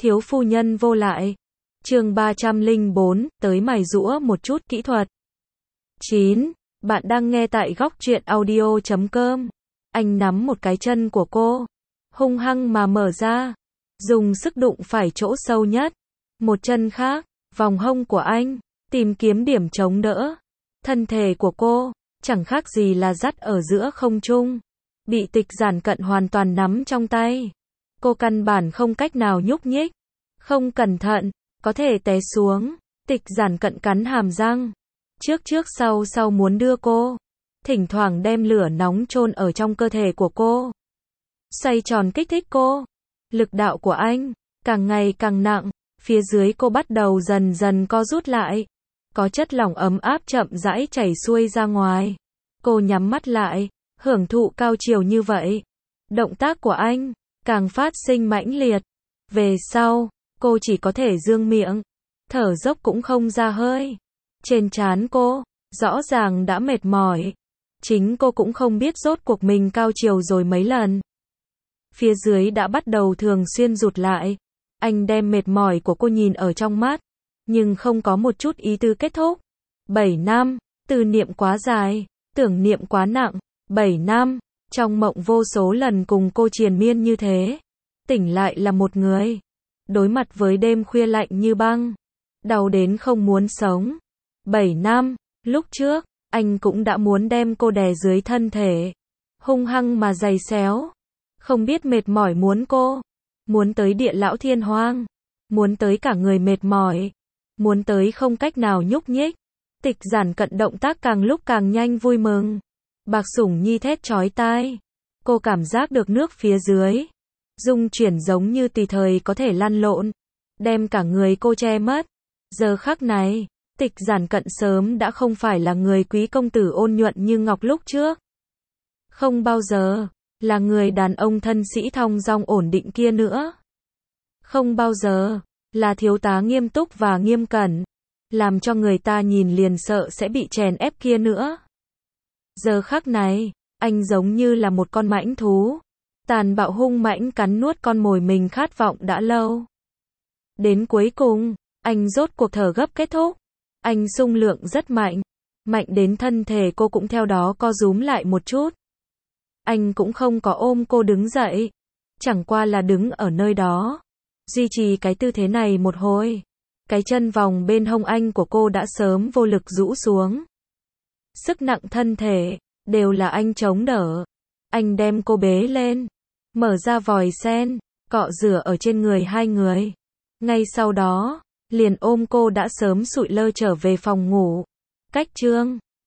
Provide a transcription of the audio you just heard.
Thiếu phu nhân vô lại. Chương 304, tới mài giũa một chút kỹ thuật. 9. Bạn đang nghe tại góc truyện audio.com. Anh nắm một cái chân của cô, hung hăng mà mở ra, dùng sức đụng phải chỗ sâu nhất. Một chân khác, vòng hông của anh, tìm kiếm điểm chống đỡ. Thân thể của cô, chẳng khác gì là dắt ở giữa không trung, bị Tịch Giản Cận hoàn toàn nắm trong tay. Cô căn bản không cách nào nhúc nhích, không cẩn thận, có thể té xuống. Tịch Giản Cận cắn hàm răng, trước sau muốn đưa cô, thỉnh thoảng đem lửa nóng chôn ở trong cơ thể của cô, xoay tròn kích thích cô. Lực đạo của anh càng ngày càng nặng, phía dưới cô bắt đầu dần dần co rút lại, có chất lỏng ấm áp chậm rãi chảy xuôi ra ngoài. Cô nhắm mắt lại, hưởng thụ cao chiều như vậy. Động tác của anh càng phát sinh mãnh liệt. Về sau, cô chỉ có thể dương miệng, thở dốc cũng không ra hơi. Trên trán cô, rõ ràng đã mệt mỏi. Chính cô cũng không biết rốt cuộc mình cao chiều rồi mấy lần. Phía dưới đã bắt đầu thường xuyên rụt lại. Anh đem mệt mỏi của cô nhìn ở trong mắt, nhưng không có một chút ý tứ kết thúc. 7 năm, tư niệm quá dài, tưởng niệm quá nặng. 7 năm, trong mộng vô số lần cùng cô triền miên như thế. Tỉnh lại là một người, đối mặt với đêm khuya lạnh như băng, đau đến không muốn sống. 7 năm, lúc trước, anh cũng đã muốn đem cô đè dưới thân thể, hung hăng mà giày xéo. Không biết mệt mỏi muốn cô, muốn tới địa lão thiên hoang, muốn tới cả người mệt mỏi, muốn tới không cách nào nhúc nhích. Tịch Giản Cận động tác càng lúc càng nhanh vui mừng. Bạc Sủng Nhi thét chói tai. Cô cảm giác được nước phía dưới rung chuyển giống như tùy thời có thể lăn lộn, đem cả người cô che mất. Giờ khắc này, Tịch Giản Cận sớm đã không phải là người quý công tử ôn nhuận như ngọc lúc trước. Không bao giờ là người đàn ông thân sĩ thong dong ổn định kia nữa. Không bao giờ là thiếu tá nghiêm túc và nghiêm cẩn, làm cho người ta nhìn liền sợ sẽ bị chèn ép kia nữa. Giờ khắc này, anh giống như là một con mãnh thú, tàn bạo hung mãnh cắn nuốt con mồi mình khát vọng đã lâu. Đến cuối cùng, anh rốt cuộc thở gấp kết thúc. Anh xung lượng rất mạnh, mạnh đến thân thể cô cũng theo đó co rúm lại một chút. Anh cũng không có ôm cô đứng dậy, chẳng qua là đứng ở nơi đó, duy trì cái tư thế này một hồi. Cái chân vòng bên hông anh của cô đã sớm vô lực rũ xuống. Sức nặng thân thể đều là anh chống đỡ. Anh đem cô bế lên, mở ra vòi sen, cọ rửa ở trên người hai người. Ngay sau đó, liền ôm cô đã sớm sụi lơ trở về phòng ngủ. Cách chương